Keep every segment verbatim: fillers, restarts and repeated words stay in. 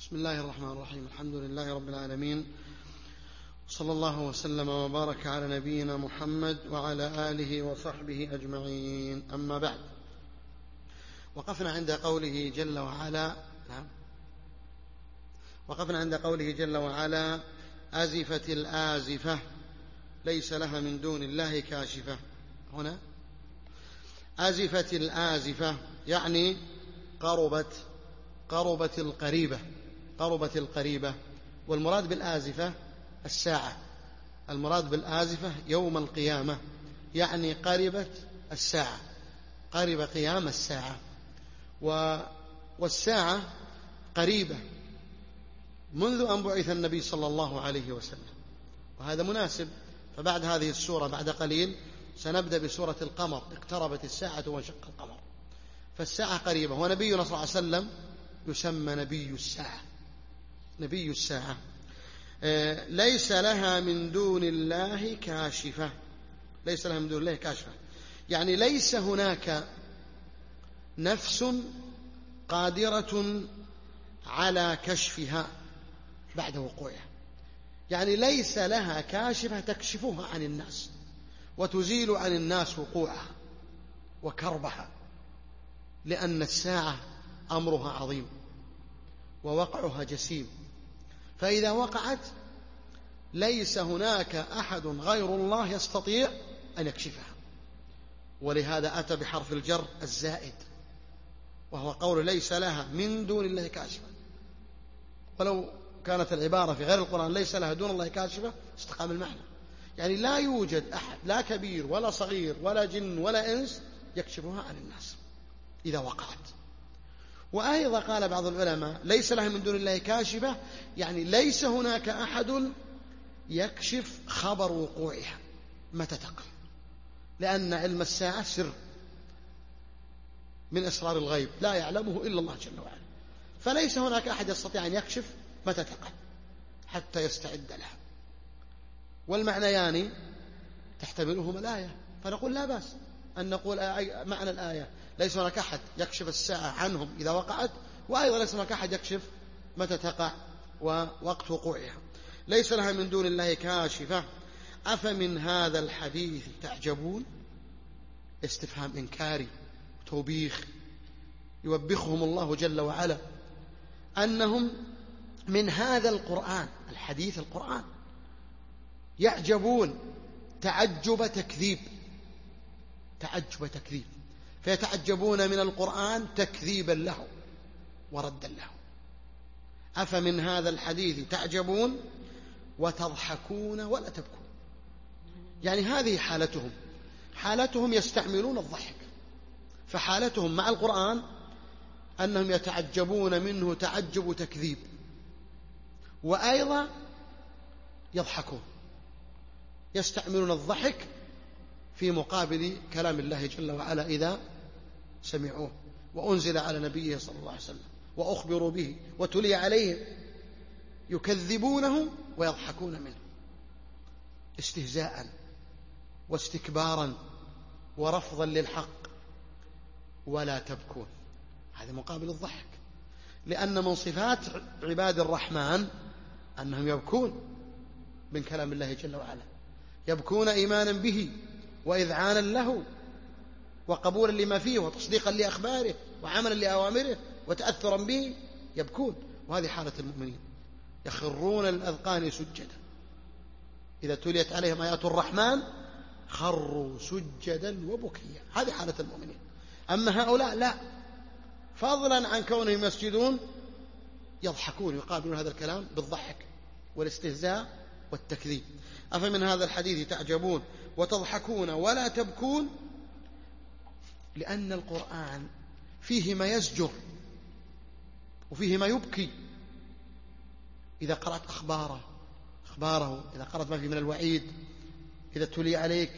بسم الله الرحمن الرحيم. الحمد لله رب العالمين، صلى الله وسلم وبارك على نبينا محمد وعلى آله وصحبه أجمعين. أما بعد، وقفنا عند قوله جل وعلا نعم وقفنا عند قوله جل وعلا أزفت الآزفة ليس لها من دون الله كاشفة. هنا أزفت الآزفة يعني قربت قربت القريبة قربت القريبة والمراد بالآزفة الساعة، المراد بالآزفة يوم القيامة، يعني قربت الساعة، قرب قيام الساعة، والساعة قريبة منذ أن بعث النبي صلى الله عليه وسلم، وهذا مناسب. فبعد هذه السورة بعد قليل سنبدأ بسورة القمر، اقتربت الساعة وانشق القمر، فالساعة قريبة. ونبينا صلى الله عليه وسلم يسمى نبي الساعة، نبي الساعة. ليس لها من دون الله كاشفة، ليس لها من دون الله كاشفة يعني ليس هناك نفس قادرة على كشفها بعد وقوعها، يعني ليس لها كاشفة تكشفها عن الناس وتزيل عن الناس وقوعها وكربها، لأن الساعة أمرها عظيم ووقعها جسيم، فإذا وقعت ليس هناك أحد غير الله يستطيع أن يكشفها. ولهذا أتى بحرف الجر الزائد، وهو قول ليس لها من دون الله كاشفة. ولو كانت العبارة في غير القرآن ليس لها دون الله كاشفة استقام المعنى، يعني لا يوجد أحد، لا كبير ولا صغير ولا جن ولا إنس يكشفها عن الناس إذا وقعت. وأيضا قال بعض العلماء ليس لها من دون الله كاشفة يعني ليس هناك أحد يكشف خبر وقوعها متى تقع، لأن علم الساعة سر من أسرار الغيب لا يعلمه إلا الله جل وعلا، فليس هناك أحد يستطيع أن يكشف متى تقع حتى يستعد لها. والمعنيان تحتملهما الآية، فنقول لا بأس أن نقول معنى الآية ليس هناك أحد يكشف الساعة عنهم إذا وقعت، وأيضا ليس هناك أحد يكشف متى تقع ووقت وقوعها. ليس لها من دون الله كاشفة أفمن هذا الحديث تعجبون، استفهام إنكاري توبيخ، يوبخهم الله جل وعلا أنهم من هذا القرآن الحديث القرآن يعجبون، تعجب تكذيب، تعجب تكذيب، فيتعجبون من القرآن تكذيبا له وردا له. أفمن هذا الحديث تعجبون وتضحكون ولا تبكون، يعني هذه حالتهم، حالتهم يستعملون الضحك، فحالتهم مع القرآن أنهم يتعجبون منه تعجب تكذيب، وأيضا يضحكون، يستعملون الضحك في مقابل كلام الله جل وعلا إذا سمعوه وأنزل على نبيه صلى الله عليه وسلم وأخبروا به وتلي عليهم، يكذبونه ويضحكون منه استهزاء واستكبارا ورفضا للحق. ولا تبكون، هذا مقابل الضحك، لأن من صفات عباد الرحمن أنهم يبكون من كلام الله جل وعلا، يبكون إيمانا به وإذعانا له وقبولا لما فيه وتصديقا لأخباره وعملا لأوامره وتأثرا به، يبكون. وهذه حالة المؤمنين، يخرون للأذقان سجدا إذا تليت عليهم آيات الرحمن خروا سجدا وبكيا، هذه حالة المؤمنين. أما هؤلاء لا، فضلا عن كونهم يسجدون يضحكون، يقابلون هذا الكلام بالضحك والاستهزاء والتكذيب. أفمن هذا الحديث تعجبون وتضحكون ولا تبكون، لأن القرآن فيه ما يزجر وفيه ما يبكي. إذا قرأت أخباره أخباره إذا قرأت ما فيه من الوعيد، إذا تلي عليك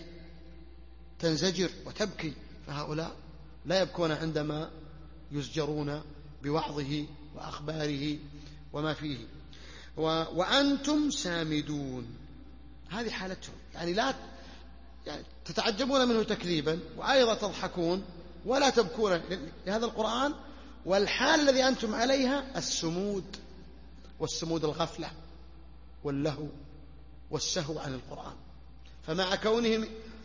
تنزجر وتبكي، فهؤلاء لا يبكون عندما يزجرون بوعظه وأخباره وما فيه. و... وأنتم سامدون، هذه حالتهم، يعني لا يعني تتعجبون منه تكذيبا وأيضا تضحكون ولا تبكون لهذا القرآن. والحال الذي أنتم عليها السمود والسمود الغفلة واللهو والسهو عن القرآن، فمع كونهم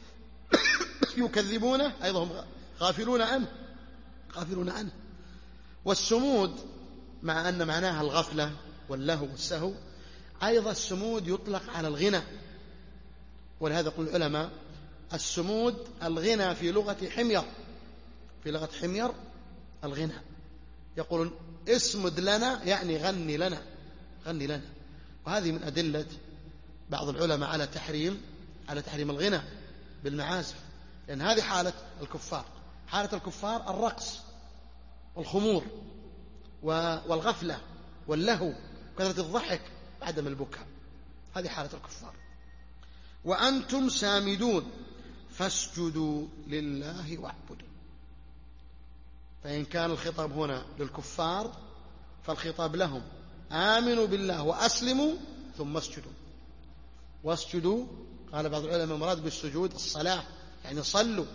يكذبونه أيضا هم غافلون عنه غافلون عنه. والسمود مع أن معناها الغفلة واللهو والسهو، أيضا السمود يطلق على الغنى، ولهذا يقول العلماء السمود الغنى في لغة حمير، في لغة حمير الغنى، يقولون اسمد لنا يعني غني لنا غني لنا. وهذه من أدلة بعض العلماء على تحريم على تحريم الغنى بالمعازف، لأن هذه حالة الكفار، حالة الكفار الرقص والخمور والغفلة واللهو وكثرة الضحك وعدم البكاء، هذه حالة الكفار. وأنتم سامدون فاسجدوا لله واعبدوا. فإن كان الخطاب هنا للكفار فالخطاب لهم، آمنوا بالله وأسلموا ثم اسجدوا. واسجدوا قال بعض العلماء المراد بالسجود الصلاة، يعني صلوا،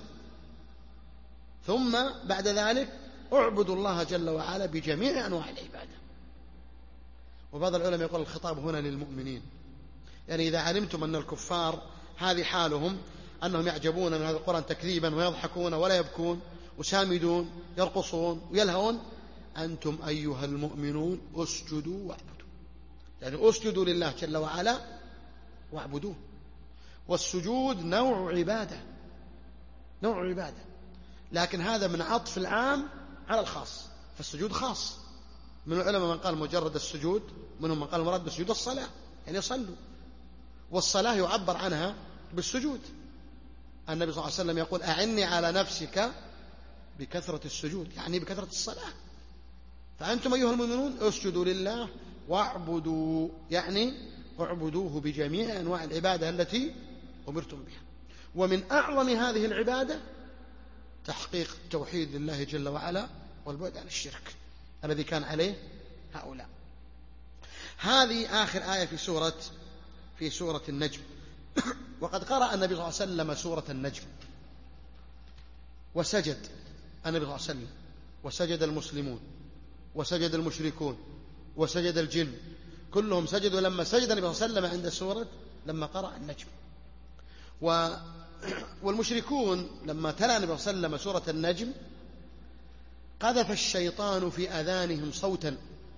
ثم بعد ذلك اعبدوا الله جل وعلا بجميع أنواع العبادة. وبعض العلماء يقول الخطاب هنا للمؤمنين، يعني إذا علمتم أن الكفار هذه حالهم أنهم يعجبون من هذا القرآن تكذيبا ويضحكون ولا يبكون وسامدون يرقصون ويلهون، أنتم أيها المؤمنون اسجدوا واعبدوا، يعني اسجدوا لله جل وعلا واعبدوه. والسجود نوع عبادة نوع عبادة لكن هذا من عطف العام على الخاص، فالسجود خاص. من العلماء من قال مجرد السجود، منهم من قال المراد بالسجود الصلاة، يعني يصلوا، والصلاة يعبر عنها بالسجود. النبي صلى الله عليه وسلم يقول أعني على نفسك بكثرة السجود، يعني بكثرة الصلاة. فأنتم أيها المؤمنون اسجدوا لله واعبدوا، يعني اعبدوه بجميع أنواع العبادة التي أمرتم بها. ومن أعظم هذه العبادة تحقيق توحيد لله جل وعلا والبعد عن الشرك الذي كان عليه هؤلاء. هذه آخر آية في سورة في سورة النجم. وقد قرأ النبي صلى الله عليه وسلم سورة النجم وسجد النبي صلى الله عليه وسلم، وسجد المسلمون وسجد المشركون وسجد الجن، كلهم سجدوا لما سجد النبي صلى الله عليه وسلم عند سورة لما قرأ النجم. و والمشركون لما تلا النبي صلى الله عليه وسلم سورة النجم قذف الشيطان في أذانهم صوتا،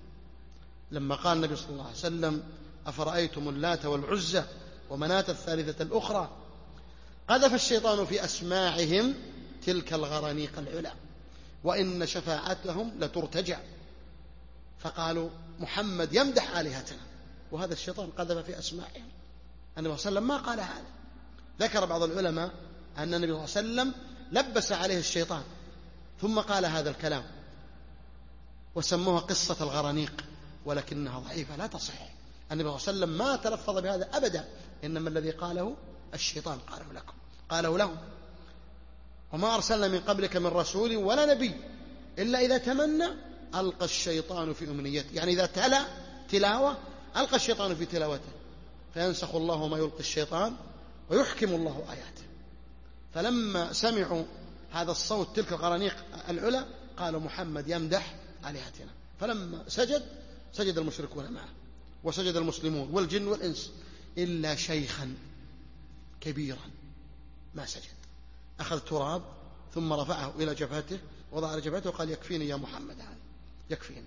لما قال النبي صلى الله عليه وسلم أفرأيتم اللات والعزى ومناة الثالثة الأخرى، قذف الشيطان في أسماعهم تلك الغرانيق العلا وإن شفاعتهم لترتجع، فقالوا محمد يمدح آلهتنا، وهذا الشيطان قذف في أسماعهم. النبي صلى الله عليه وسلم ما قال هذا. ذكر بعض العلماء أن النبي صلى الله عليه وسلم لبس عليه الشيطان ثم قال هذا الكلام، وسموها قصة الغرانيق، ولكنها ضعيفة لا تصح. النبي صلى الله عليه وسلم ما تلفظ بهذا أبدا، إنما الذي قاله الشيطان قاله لكم قاله لهم. وما أرسلنا من قبلك من رسول ولا نبي إلا إذا تمنى ألقى الشيطان في أمنيته، يعني إذا تلا تلاوة ألقى الشيطان في تلاوته فينسخ الله ما يلقي الشيطان ويحكم الله آياته. فلما سمعوا هذا الصوت تلك الغرانيق العلا قالوا محمد يمدح آلهتنا، فلما سجد سجد المشركون معه وسجد المسلمون والجن والإنس إلا شيخا كبيرا ما سجد، أخذ تراب ثم رفعه إلى جبهته وضع على جبهته وقال يكفيني يا محمد، هذا يكفيني.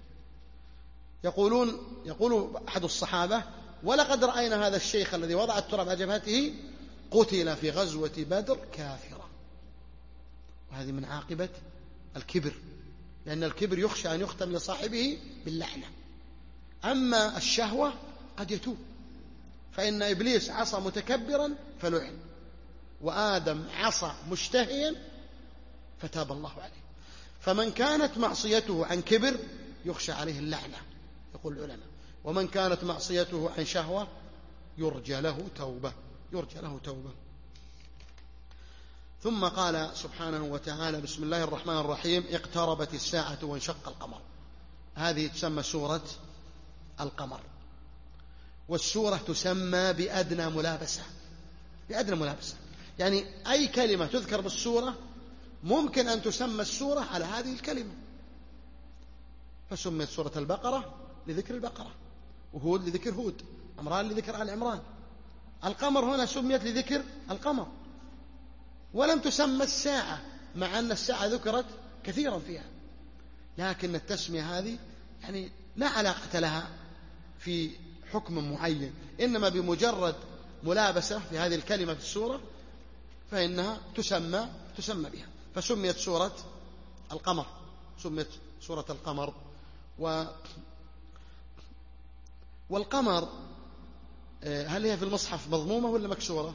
يقولون يقول أحد الصحابة ولقد رأينا هذا الشيخ الذي وضع التراب على جبهته قتل في غزوة بدر كافرا. وهذه من عاقبة الكبر، لأن الكبر يخشى أن يختم لصاحبه باللعنة. أما الشهوة قد يتوب، فإن إبليس عصى متكبرا فلعن، وآدم عصى مشتهيا فتاب الله عليه. فمن كانت معصيته عن كبر يخشى عليه اللعنة يقول العلماء، ومن كانت معصيته عن شهوة يرجى له توبة يرجى له توبة. ثم قال سبحانه وتعالى بسم الله الرحمن الرحيم اقتربت الساعة وانشق القمر. هذه تسمى سورة القمر، والسورة تسمى بأدنى ملابسة بأدنى ملابسة يعني أي كلمة تذكر بالسورة ممكن أن تسمى السورة على هذه الكلمة، فسميت سورة البقرة لذكر البقرة، وهود لذكر هود، عمران لذكر آل عمران. القمر هنا سميت لذكر القمر، ولم تسمى الساعة مع أن الساعة ذكرت كثيرا فيها، لكن التسمية هذه يعني لا علاقة لها في حكم معين، إنما بمجرد ملابسة في هذه الكلمة في السورة فإنها تسمى تسمى بها، فسميت سورة القمر، سميت سورة القمر. و والقمر هل هي في المصحف مضمومة ولا مكسورة؟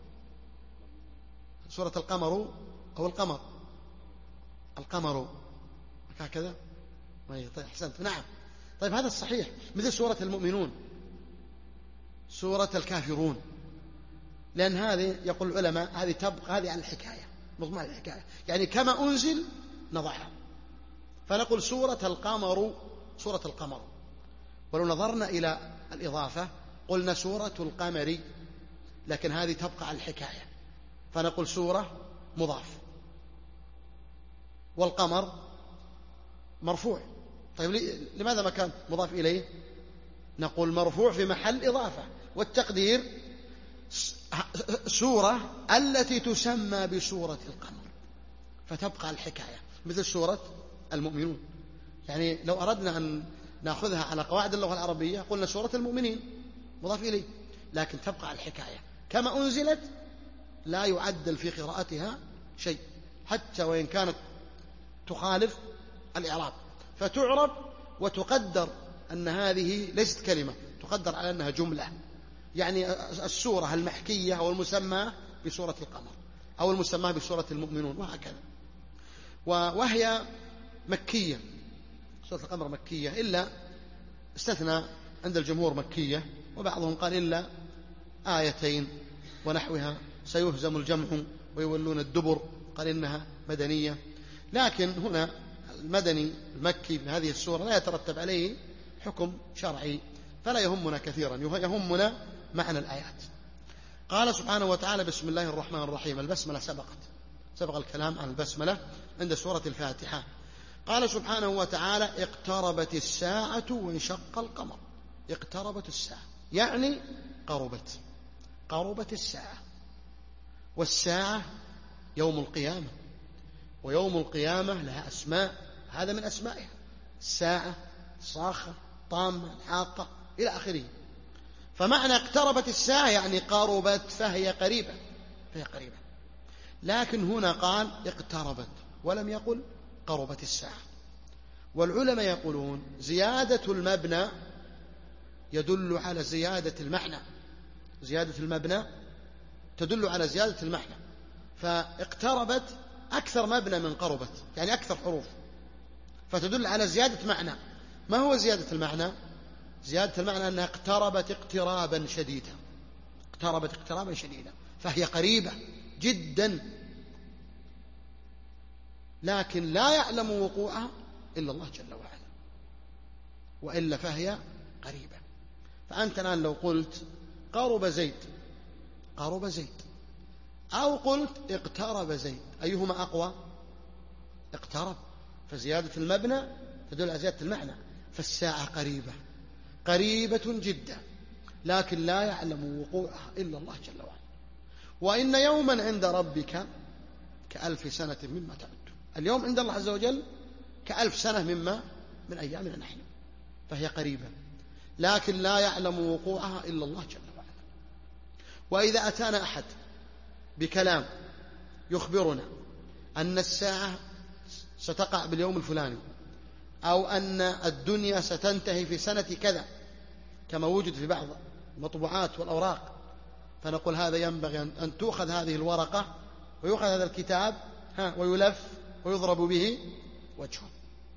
سورة القمر أو القمر القمر هكذا. طيب أحسنت، نعم. طيب هذا الصحيح، مثل سورة المؤمنون، سورة الكافرون، لأن هذه يقول العلماء هذه تبقى هذه عن الحكاية، مضمون الحكاية، يعني كما أنزل نضعها، فنقول سورة القمر سورة القمر. ولو نظرنا إلى الإضافة قلنا سورة القمر، لكن هذه تبقى على الحكاية، فنقول سورة مضاف، والقمر مرفوع. طيب لماذا ما كان مضاف إليه؟ نقول مرفوع في محل إضافة، والتقدير سورة التي تسمى بسورة القمر، فتبقى الحكاية، مثل سورة المؤمنون. يعني لو أردنا أن نأخذها على قواعد اللغة العربية قلنا سورة المؤمنين مضاف إليه، لكن تبقى الحكاية كما أنزلت، لا يعدل في قراءتها شيء حتى وإن كانت تخالف الإعراب، فتعرب وتقدر أن هذه ليست كلمة، تقدر على أنها جملة، يعني السورة المحكية أو المسمى بسورة القمر أو المسمى بسورة المؤمنون وهكذا. وهي مكية، سورة القمر مكية، إلا استثنى عند الجمهور مكية، وبعضهم قال إلا آيتين ونحوها، سيهزم الجمع ويولون الدبر، قال إنها مدنية. لكن هنا المدني المكي من هذه السورة لا يترتب عليه حكم شرعي، فلا يهمنا كثيرا، يهمنا معنى الآيات. قال سبحانه وتعالى: بسم الله الرحمن الرحيم. البسملة سبقت، سبق الكلام عن البسملة عند سورة الفاتحة. قال سبحانه وتعالى: اقتربت الساعة وانشق القمر. اقتربت الساعة يعني قربت، قربت الساعة، والساعة يوم القيامة، ويوم القيامة لها أسماء، هذا من أسمائها، الساعة، صاخة، طامة، حاقة إلى آخره. فمعنى اقتربت الساعة يعني قربت، فهي قريبة، فهي قريبة. لكن هنا قال اقتربت ولم يقل قربت الساعة. والعلماء يقولون زيادة المبنى يدل على زيادة المعنى، زيادة المبنى تدل على زيادة المعنى، فاقتربت أكثر مبنى من قربت، يعني أكثر حروف، فتدل على زيادة معنى. ما هو زيادة المعنى؟ زيادة المعنى أنها اقتربت اقترابا شديدا، اقتربت اقترابا شديدا، فهي قريبة جدا، لكن لا يعلم وقوعها إلا الله جل وعلا، وإلا فهي قريبة. فأنت الآن لو قلت قرب زيد، قرب زيد، أو قلت اقترب زيد، أيهما أقوى؟ اقترب، فزيادة المبنى تدل على زيادة المعنى. فالساعة قريبة، قريبة جدا، لكن لا يعلم وقوعها إلا الله جل وعلا. وإن يوما عند ربك كألف سنة مما تعد. اليوم عند الله عز وجل كألف سنة مما من أيامنا نحن، فهي قريبة، لكن لا يعلم وقوعها إلا الله جل وعلا. وإذا أتانا أحد بكلام يخبرنا أن الساعة ستقع باليوم الفلاني، أو أن الدنيا ستنتهي في سنة كذا، كما وجد في بعض المطبوعات والأوراق، فنقول هذا ينبغي أن تؤخذ هذه الورقة ويؤخذ هذا الكتاب ها ويلف ويضرب به وجهه.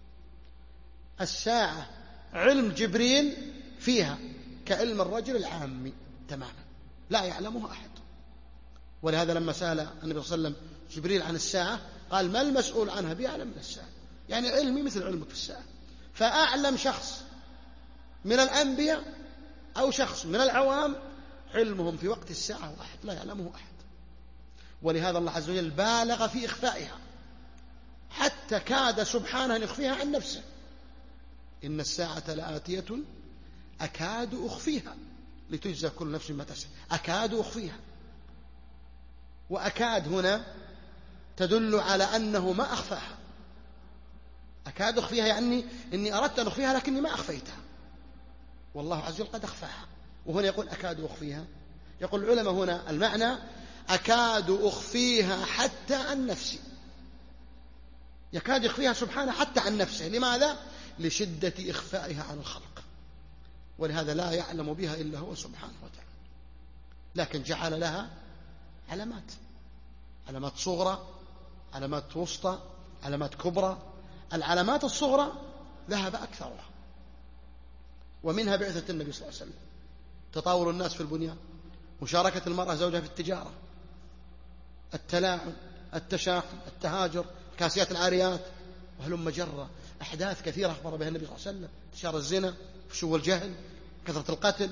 الساعة علم جبريل فيها كعلم الرجل العامي تماما، لا يعلمها أحد. ولهذا لما سأل النبي صلى الله عليه وسلم جبريل عن الساعة قال: ما المسؤول عنها بأعلم من الساعة، يعني علمي مثل علمك في الساعة. فأعلم شخص من الأنبياء أو شخص من العوام علمهم في وقت الساعة واحد، لا يعلمه أحد. ولهذا الله عز وجل بالغ في إخفائها، حتى كاد سبحانه أن يخفيها عن نفسه. إن الساعة لآتية أكاد أخفيها لتجزى كل نفس ما تسعى، أكاد أخفيها. وأكاد هنا تدل على أنه ما أخفاها، أكاد أخفيها يعني إني أردت أن أخفيها لكني ما أخفيتها، والله عز وجل قد أخفاها. وهنا يقول أكاد أخفيها، يقول العلماء هنا المعنى أكاد أخفيها حتى عن نفسي، يكاد يخفيها سبحانه حتى عن نفسه. لماذا؟ لشدة إخفائها عن الخلق، ولهذا لا يعلم بها إلا هو سبحانه وتعالى. لكن جعل لها علامات، علامات صغرى، علامات وسطى، علامات كبرى. العلامات الصغرى ذهب أكثرها، ومنها بعثة النبي صلى الله عليه وسلم، تطاول الناس في البنيان، مشاركة المرأة زوجها في التجارة، التلاعب، التشاحن، التهاجر، كاسيات العاريات، وهلم جرة. أحداث كثيرة أخبر بها النبي صلى الله عليه وسلم، انتشار الزنا، فشو الجهل، كثرة القتل.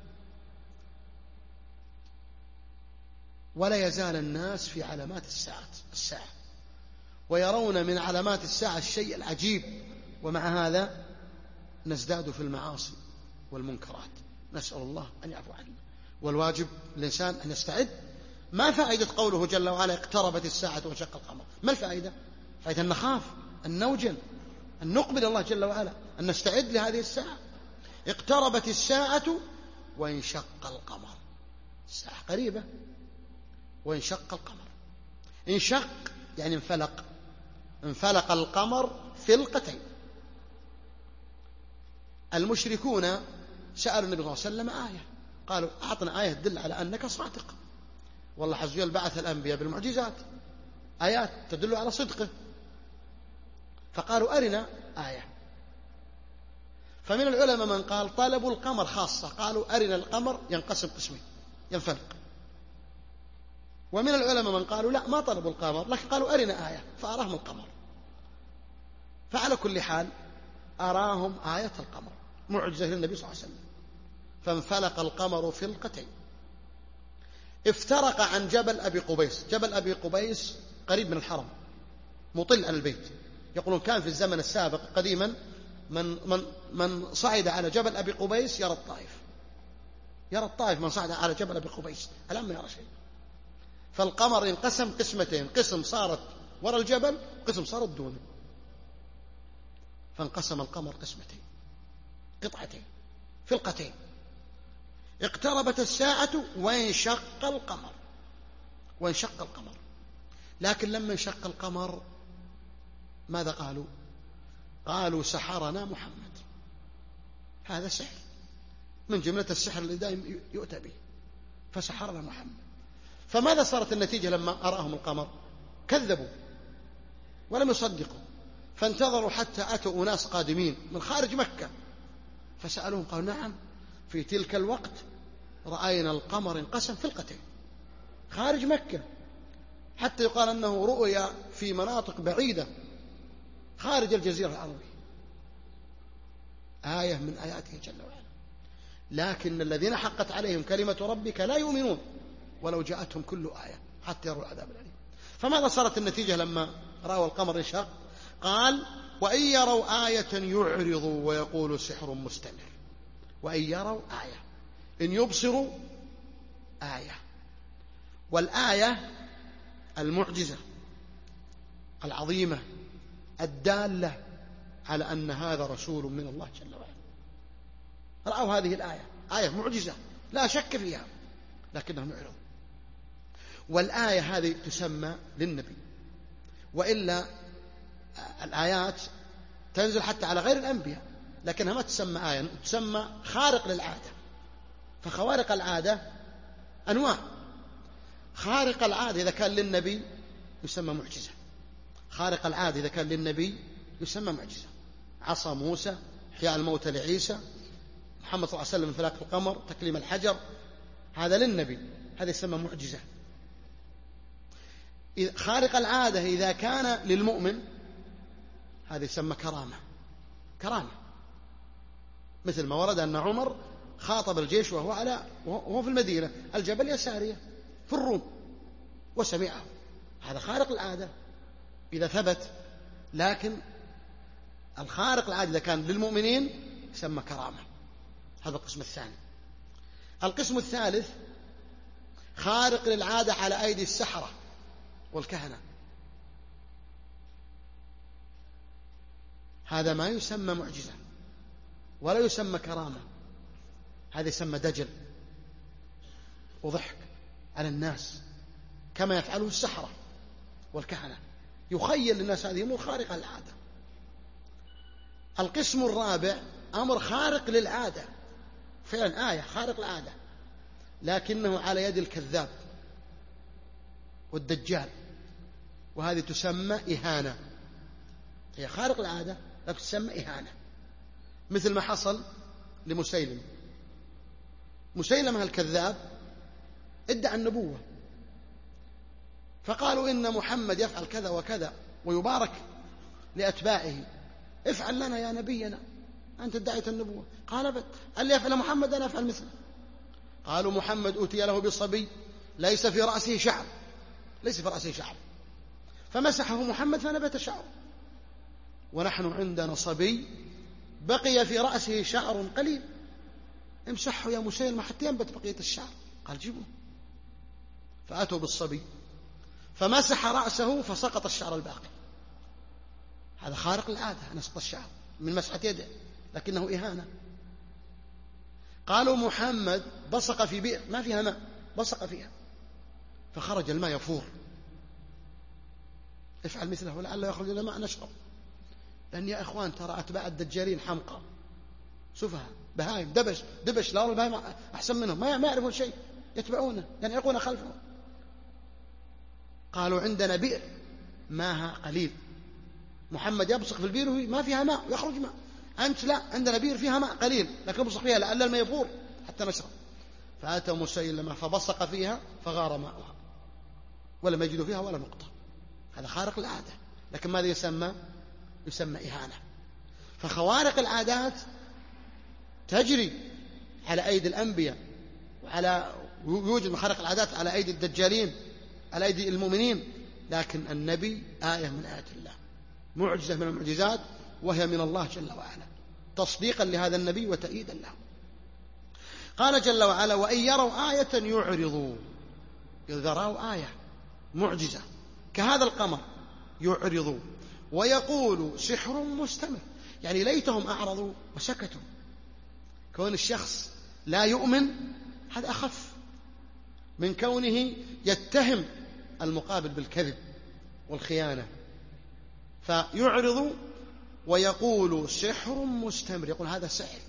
ولا يزال الناس في علامات الساعة الساعة ويرون من علامات الساعة الشيء العجيب، ومع هذا نزداد في المعاصي والمنكرات. نسأل الله أن يعفو عنا. والواجب الإنسان أن يستعد. ما فائدة قوله جل وعلا اقتربت الساعة وانشق القمر؟ ما الفائدة؟ فائدة أن نخاف، أن نوجل، أن نقبل الله جل وعلا، أن نستعد لهذه الساعة. اقتربت الساعة وانشق القمر، الساعة قريبة. وانشق القمر، انشق يعني انفلق، انفلق القمر فلقتين. المشركون سألوا النبي صلى الله عليه وسلم آية، قالوا أعطنا آية تدل على أنك صادق. والله عز وجل بعث الأنبياء بالمعجزات، آيات تدل على صدقه، فقالوا أرنا آية. فمن العلماء من قال طلبوا القمر خاصة، قالوا أرنا القمر ينقسم قسمين، ينفلق. ومن العلماء من قالوا لا، ما طلبوا القمر لكن قالوا أرنا آية فأراهم القمر. فعلى كل حال أراهم آية القمر، معجزة للنبي صلى الله عليه وسلم. فانفلق القمر فلقتين. افترق عن جبل أبي قبيس. جبل أبي قبيس قريب من الحرم، مطل على البيت. يقولون كان في الزمن السابق قديما من, من, من صعد على جبل أبي قبيس يرى الطائف، يرى الطائف من صعد على جبل أبي قبيس، الآن ما يرى شيء. فالقمر انقسم قسمتين، قسم صارت وراء الجبل، قسم صارت دونه. فانقسم القمر قسمتين، قطعتين، فلقتين. اقتربت الساعة وانشق القمر، وانشق القمر. لكن لما انشق القمر ماذا قالوا؟ قالوا سحرنا محمد. هذا سحر من جملة السحر اللي دائم يؤتى به، فسحرنا محمد. فماذا صارت النتيجة لما أراهم القمر؟ كذبوا ولم يصدقوا، فانتظروا حتى أتوا أناس قادمين من خارج مكة، فسألوهم قالوا نعم في تلك الوقت رأينا القمر انقسم فلقتين خارج مكة، حتى يقال أنه رؤيا في مناطق بعيدة خارج الجزيرة العربية. آية من آياته جل وعلا. لكن الذين حقت عليهم كلمة ربك لا يؤمنون ولو جاءتهم كل آية حتى يروا العذاب الأليم. فماذا صارت النتيجة لما رأوا القمر انشق؟ قال وإن يروا آية يعرضوا ويقولوا سحر مستمر. وإن يروا آية، إن يبصروا آية. والآية المعجزة العظيمة الدالة على أن هذا رسول من الله جل وعلا. رأوا هذه الآية، آية معجزة لا شك فيها، لكنهم يعرضون. والآية هذه تسمى للنبي، وإلا الآيات تنزل حتى على غير الأنبياء، لكنها ما تسمى آية، تسمى خارق للعادة. فخوارق العادة أنواع. خارق العادة إذا كان للنبي يسمى معجزة، خارق العادة إذا كان للنبي يسمى معجزة. عصا موسى، إحياء الموتى لعيسى، محمد صلى الله عليه وسلم انفلاق القمر، تكليم الحجر، هذا للنبي، هذا يسمى معجزة. خارق العادة إذا كان للمؤمن هذا يسمى كرامة، كرامة. مثل ما ورد أن عمر خاطب الجيش وهو على وهو في المدينة، الجبل يسارية في الروم، وسمعه، هذا خارق العادة إذا ثبت. لكن الخارق العادة إذا كان للمؤمنين يسمى كرامة. هذا القسم الثاني. القسم الثالث خارق للعادة على أيدي السحرة والكهنة. هذا ما يسمى معجزة ولا يسمى كرامة، هذا يسمى دجل وضحك على الناس كما يفعله السحرة والكهنة، يخيل للناس هذه أمور خارقة للعادة. القسم الرابع أمر خارق للعادة، فعلا آية خارق للعادة، لكنه على يد الكذاب والدجال، وهذه تسمى إهانة. هي خارق العادة لكن تسمى إهانة، مثل ما حصل لمسيلم. مسيلمة الكذاب ادعى النبوة، فقالوا إن محمد يفعل كذا وكذا ويبارك لأتباعه، افعل لنا يا نبينا، أنت ادعيت النبوة. قال بل اللي يفعل محمد أنا أفعل مثله. قالوا محمد أوتي له بصبي ليس في رأسه شعر، ليس في رأسه شعر، فمسحه محمد فنبت شعره، ونحن عندنا صبي بقي في رأسه شعر قليل، امسحه يا مسيلمة حتى ينبت بقية الشعر. قال جيبوه، فأتوا بالصبي فمسح رأسه فسقط الشعر الباقي. هذا خارق العادة، نسقط الشعر من مسحة يده، لكنه إهانة. قالوا محمد بصق في بئر ما فيها ماء، بصق فيها فخرج الماء يفور، افعل مثله لعله يخرج لنا ماء نشرب. لأن يا إخوان ترى أتباع الدجالين حمقى سفهاء بهايم دبش دبش، لا والله البهايم أحسن منهم، ما ما يعرفون شيء، يتبعونه ينعقون خلفه. قالوا عندنا بئر ماها قليل، محمد يبصق في البئر ما فيها ماء يخرج ماء، أنت لا عندنا بئر فيها ماء قليل لكن بصق فيها لعل الماء يفور حتى نشرب. فأتوا مسيلمة فبصق فيها فغار ماؤها ولم يجدوا فيها ولا نقطة. هذا خارق العادة، لكن ماذا يسمى؟ يسمى إهانة. فخوارق العادات تجري على أيدي الأنبياء، وعلى يوجد مخارق العادات على أيدي الدجالين، على أيدي المؤمنين، لكن النبي آية من آيات الله، معجزة من المعجزات، وهي من الله جل وعلا، تصديقا لهذا النبي وتأييدا له. قال جل وعلا وإن يروا آية يعرضوا، إذا رأوا آية معجزة كهذا القمر يعرضوا ويقولوا سحر مستمر، يعني ليتهم أعرضوا وسكتوا. كون الشخص لا يؤمن هذا أخف من كونه يتهم المقابل بالكذب والخيانة. فيعرضوا ويقولوا سحر مستمر، يقول هذا سحر،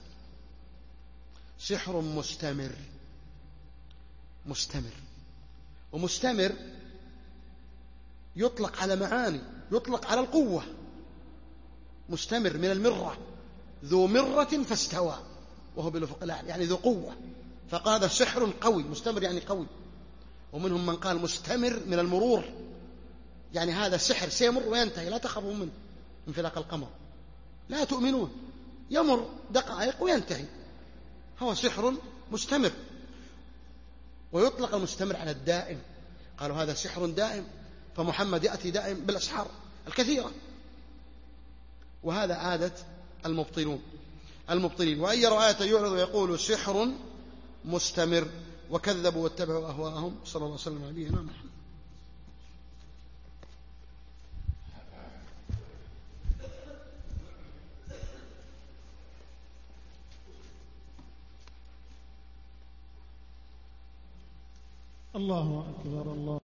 سحر مستمر. مستمر ومستمر يطلق على معاني، يطلق على القوة. مستمر من المرة، ذو مرة فاستوى وهو بالأفق الأعلى، يعني ذو قوة، فقال هذا سحر قوي. مستمر يعني قوي. ومنهم من قال مستمر من المرور، يعني هذا سحر سيمر وينتهي، لا تخافوا منه انفلاق القمر، لا تؤمنون، يمر دقائق وينتهي، هو سحر مستمر. ويطلق المستمر على الدائم، قالوا هذا سحر دائم، فمحمد يأتي دائم بالأسحار الكثيرة. وهذا عادة المبطلون المبطلين. وأن يروا آية يعرض ويقولوا سحر مستمر وكذبوا واتبعوا أهواءهم. صلى الله عليه وسلم على نبينا محمد. الله أكبر الله.